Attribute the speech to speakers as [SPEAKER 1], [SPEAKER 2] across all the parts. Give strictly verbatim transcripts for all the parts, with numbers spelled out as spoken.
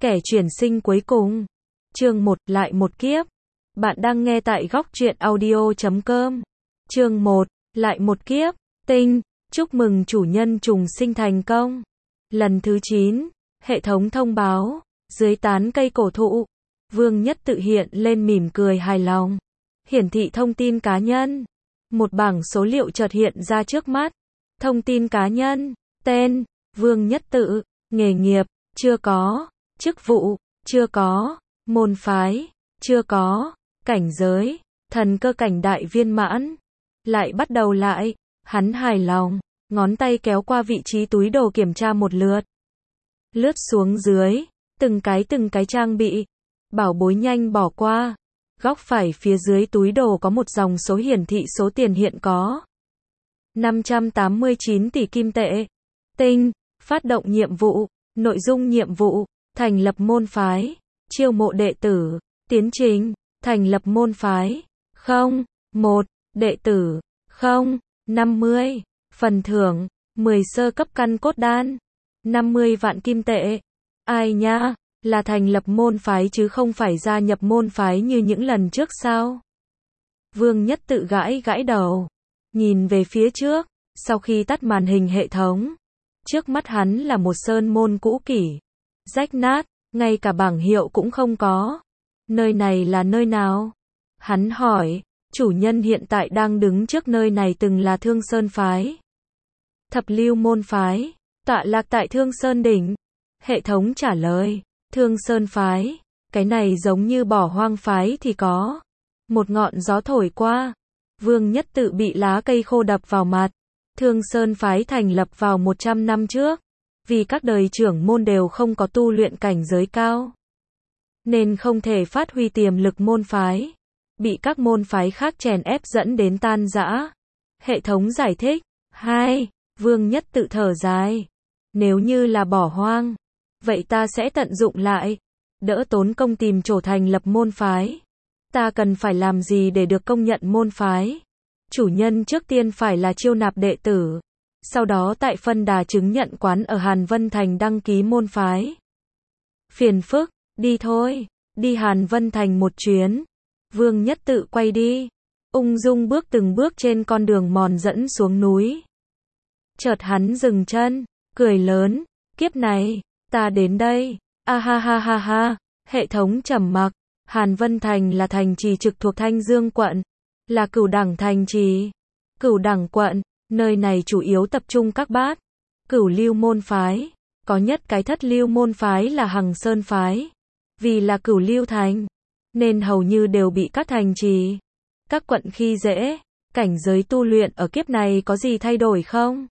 [SPEAKER 1] Kẻ chuyển sinh cuối cùng. Chương một, lại một kiếp. Bạn đang nghe tại góc truyện audio chấm com. Chương một, lại một kiếp. Tinh, chúc mừng chủ nhân trùng sinh thành công. Lần thứ chín, hệ thống thông báo, dưới tán cây cổ thụ, Vương Nhất tự hiện lên mỉm cười hài lòng. Hiển thị thông tin cá nhân. Một bảng số liệu chợt hiện ra trước mắt. Thông tin cá nhân, tên, Vương Nhất Tự, nghề nghiệp, chưa có, chức vụ, chưa có, môn phái, chưa có, cảnh giới, thần cơ cảnh đại viên mãn. Lại bắt đầu lại, hắn hài lòng, ngón tay kéo qua vị trí túi đồ kiểm tra một lượt. Lướt xuống dưới, từng cái từng cái trang bị, bảo bối nhanh bỏ qua. Góc phải phía dưới túi đồ có một dòng số hiển thị số tiền hiện có. năm trăm tám mươi chín tỷ kim tệ. Tinh, phát động nhiệm vụ, nội dung nhiệm vụ, thành lập môn phái, chiêu mộ đệ tử, tiến trình, thành lập môn phái, không, một, đệ tử, không, năm mươi, phần thưởng, mười sơ cấp căn cốt đan, năm mươi vạn kim tệ. Ai nha, là thành lập môn phái chứ không phải gia nhập môn phái như những lần trước sao? Vương Nhất tự gãi gãi đầu, nhìn về phía trước, sau khi tắt màn hình hệ thống. Trước mắt hắn là một sơn môn cũ kỷ, rách nát, ngay cả bảng hiệu cũng không có. Nơi này là nơi nào? Hắn hỏi, chủ nhân hiện tại đang đứng trước nơi này từng là Thương Sơn phái. Thập Lưu môn phái, tọa lạc tại Thương Sơn đỉnh. Hệ thống trả lời, Thương Sơn phái, cái này giống như bỏ hoang phái thì có. Một ngọn gió thổi qua, Vương Nhất tự bị lá cây khô đập vào mặt. Thương Sơn phái thành lập vào một trăm năm trước, vì các đời trưởng môn đều không có tu luyện cảnh giới cao, nên không thể phát huy tiềm lực môn phái, bị các môn phái khác chèn ép dẫn đến tan rã. Hệ thống giải thích. Hai, Vương Nhất tự thở dài. Nếu như là bỏ hoang, vậy ta sẽ tận dụng lại, đỡ tốn công tìm chỗ thành lập môn phái. Ta cần phải làm gì để được công nhận môn phái? Chủ nhân trước tiên phải là chiêu nạp đệ tử, sau đó tại phân đà chứng nhận quán ở Hàn Vân Thành đăng ký môn phái. Phiền phức, đi thôi, đi Hàn Vân Thành một chuyến. Vương Nhất tự quay đi, ung dung bước từng bước trên con đường mòn dẫn xuống núi. Chợt hắn dừng chân, cười lớn, kiếp này, ta đến đây, a ha ha ha ha. Hệ thống trầm mặc. Hàn Vân Thành là thành trì trực thuộc Thanh Dương quận, là cửu đẳng thành trì. Cửu đẳng quận, nơi này chủ yếu tập trung các bát, cửu lưu môn phái, có nhất cái thất lưu môn phái là Hằng Sơn phái. Vì là cửu lưu thành, nên hầu như đều bị các thành trì, các quận khi dễ. Cảnh giới tu luyện ở kiếp này có gì thay đổi không?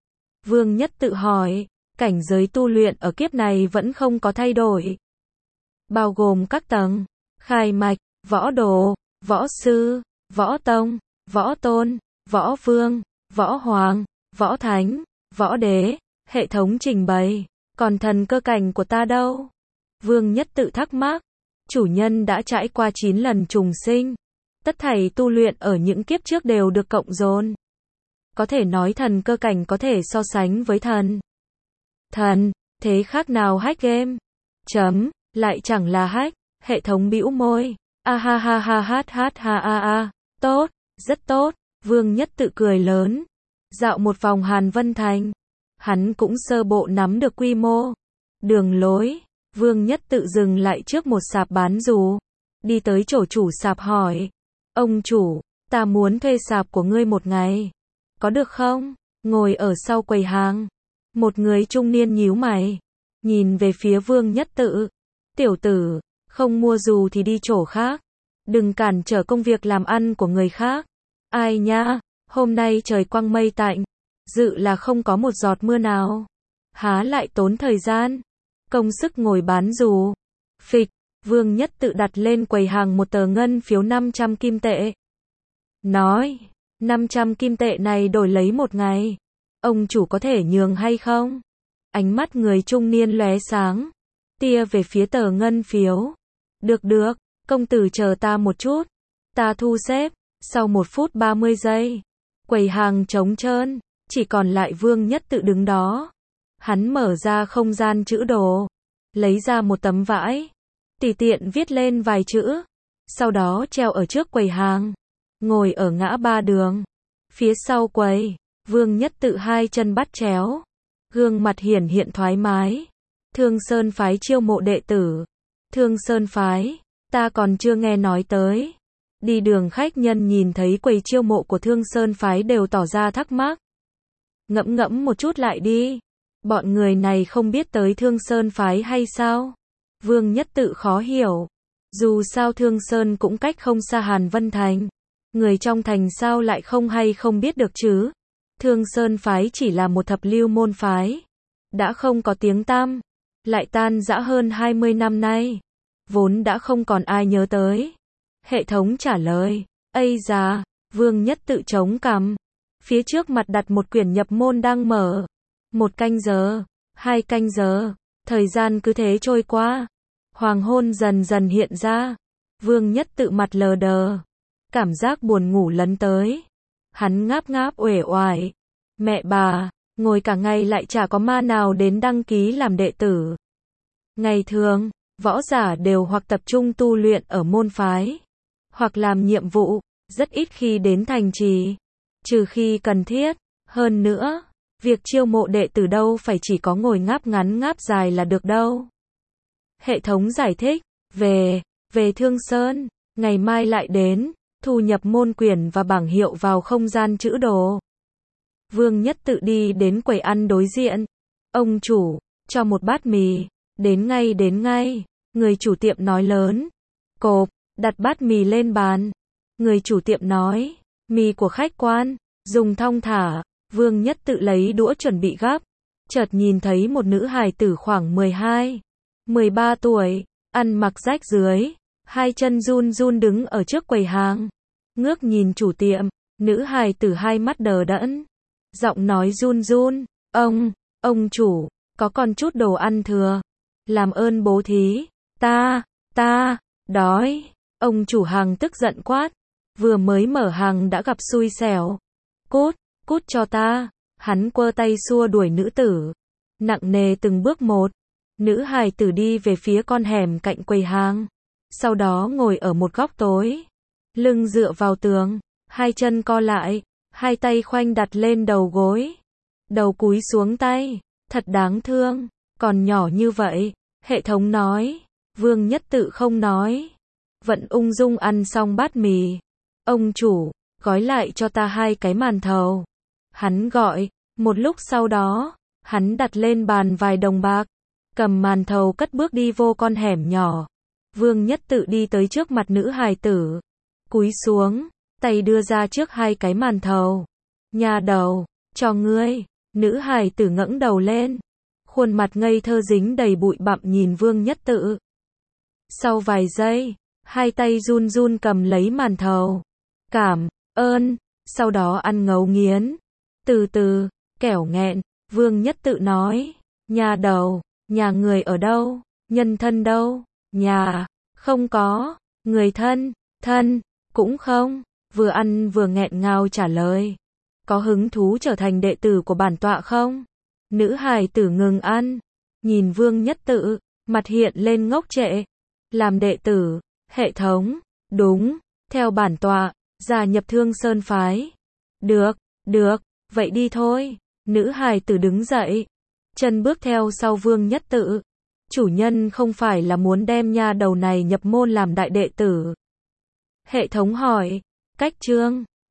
[SPEAKER 1] Vương Nhất tự hỏi, cảnh giới tu luyện ở kiếp này vẫn không có thay đổi. Bao gồm các tầng, khai mạch, võ đồ, võ sư, võ tông, võ tôn, võ vương, võ hoàng, võ thánh, võ đế. Hệ thống trình bày, còn thần cơ cảnh của ta đâu? Vương Nhất tự thắc mắc, chủ nhân đã trải qua chín lần trùng sinh. Tất thảy tu luyện ở những kiếp trước đều được cộng dồn. Có thể nói thần cơ cảnh có thể so sánh với thần. Thần, thế khác nào hack game? Chấm, lại chẳng là hack. Hệ thống bĩu môi, a ha ha ha hát hát ha a a, tốt, rất tốt. Vương Nhất tự cười lớn, dạo một vòng Hàn Vân Thành, hắn cũng sơ bộ nắm được quy mô, đường lối. Vương Nhất tự dừng lại trước một sạp bán dù, đi tới chỗ chủ sạp hỏi, ông chủ, ta muốn thuê sạp của ngươi một ngày, có được không? Ngồi ở sau quầy hàng, một người trung niên nhíu mày, nhìn về phía Vương Nhất tự, tiểu tử, không mua dù thì đi chỗ khác, đừng cản trở công việc làm ăn của người khác. Ai nha, hôm nay trời quang mây tạnh, dự là không có một giọt mưa nào, há lại tốn thời gian, công sức ngồi bán dù. Phịch, Vương Nhất tự đặt lên quầy hàng một tờ ngân phiếu năm trăm kim tệ. Nói, năm trăm kim tệ này đổi lấy một ngày, ông chủ có thể nhường hay không? Ánh mắt người trung niên lóe sáng, tia về phía tờ ngân phiếu. Được được, công tử chờ ta một chút, ta thu xếp. Sau một phút ba mươi giây, quầy hàng trống trơn, chỉ còn lại Vương Nhất tự đứng đó. Hắn mở ra không gian trữ đồ, lấy ra một tấm vải, tùy tiện viết lên vài chữ, sau đó treo ở trước quầy hàng, ngồi ở ngã ba đường. Phía sau quầy, Vương Nhất Tự hai chân bắt chéo, gương mặt hiển hiện thoải mái. Thương Sơn phái chiêu mộ đệ tử. Thương Sơn phái, ta còn chưa nghe nói tới. Đi đường khách nhân nhìn thấy quầy chiêu mộ của Thương Sơn phái đều tỏ ra thắc mắc. Ngẫm ngẫm một chút lại đi. Bọn người này không biết tới Thương Sơn phái hay sao? Vương Nhất Tự khó hiểu. Dù sao Thương Sơn cũng cách không xa Hàn Vân Thành. Người trong thành sao lại không hay không biết được chứ? Thương Sơn phái chỉ là một thập lưu môn phái. Đã không có tiếng tăm. Lại tan rã hơn hai mươi năm nay. Vốn đã không còn ai nhớ tới. Hệ thống trả lời. Ây da, Vương Nhất Tự chống cằm. Phía trước mặt đặt một quyển nhập môn đang mở. Một canh giờ, hai canh giờ, thời gian cứ thế trôi qua. Hoàng hôn dần dần hiện ra. Vương Nhất Tự mặt lờ đờ. Cảm giác buồn ngủ lấn tới. Hắn ngáp ngáp uể oải. Mẹ bà, ngồi cả ngày lại chả có ma nào đến đăng ký làm đệ tử. Ngày thường, võ giả đều hoặc tập trung tu luyện ở môn phái, hoặc làm nhiệm vụ, rất ít khi đến thành trì. Trừ khi cần thiết. Hơn nữa, việc chiêu mộ đệ tử đâu phải chỉ có ngồi ngáp ngắn ngáp dài là được đâu. Hệ thống giải thích. Về, về Thương Sơn, ngày mai lại đến, thu nhập môn quyển và bảng hiệu vào không gian trữ đồ. Vương Nhất Tự đi đến quầy ăn đối diện. Ông chủ, cho một bát mì. Đến ngay đến ngay. Người chủ tiệm nói lớn. Cộp, đặt bát mì lên bàn. Người chủ tiệm nói. Mì của khách quan, dùng thong thả. Vương Nhất Tự lấy đũa chuẩn bị gắp. Chợt nhìn thấy một nữ hài tử khoảng mười hai, mười ba tuổi, ăn mặc rách rưới, hai chân run run đứng ở trước quầy hàng. Ngước nhìn chủ tiệm, nữ hài tử hai mắt đờ đẫn. Giọng nói run run. Ông, ông chủ, có còn chút đồ ăn thừa. Làm ơn bố thí. Ta, ta, đói. Ông chủ hàng tức giận quát. Vừa mới mở hàng đã gặp xui xẻo. Cút, cút cho ta. Hắn quơ tay xua đuổi nữ tử. Nặng nề từng bước một. Nữ hài tử đi về phía con hẻm cạnh quầy hàng. Sau đó ngồi ở một góc tối. Lưng dựa vào tường. Hai chân co lại. Hai tay khoanh đặt lên đầu gối. Đầu cúi xuống tay. Thật đáng thương. Còn nhỏ như vậy. Hệ thống nói. Vương Nhất Tự không nói. Vẫn ung dung ăn xong bát mì. Ông chủ, gói lại cho ta hai cái màn thầu. Hắn gọi. Một lúc sau đó, hắn đặt lên bàn vài đồng bạc. Cầm màn thầu cất bước đi vô con hẻm nhỏ. Vương Nhất Tự đi tới trước mặt nữ hài tử. Cúi xuống, tay đưa ra trước hai cái màn thầu. Nhà đầu, cho ngươi. Nữ hài tử ngẩng đầu lên. Khuôn mặt ngây thơ dính đầy bụi bặm nhìn Vương Nhất Tự. Sau vài giây, hai tay run run cầm lấy màn thầu. Cảm ơn, sau đó ăn ngấu nghiến. Từ từ, kẻo nghẹn, Vương Nhất Tự nói. Nhà đầu, nhà người ở đâu? Nhân thân đâu? Nhà, không có. Người thân, thân, cũng không. Vừa ăn vừa nghẹn ngào trả lời. Có hứng thú trở thành đệ tử của bản tọa không? Nữ hài tử ngừng ăn. Nhìn Vương Nhất Tự, mặt hiện lên ngốc trệ. Làm đệ tử, hệ thống, đúng, theo bản tọa, gia nhập Thương Sơn phái. Được, được, vậy đi thôi. Nữ hài tử đứng dậy. Chân bước theo sau Vương Nhất Tự. Chủ nhân không phải là muốn đem nha đầu này nhập môn làm đại đệ tử. Hệ thống hỏi. Cách chương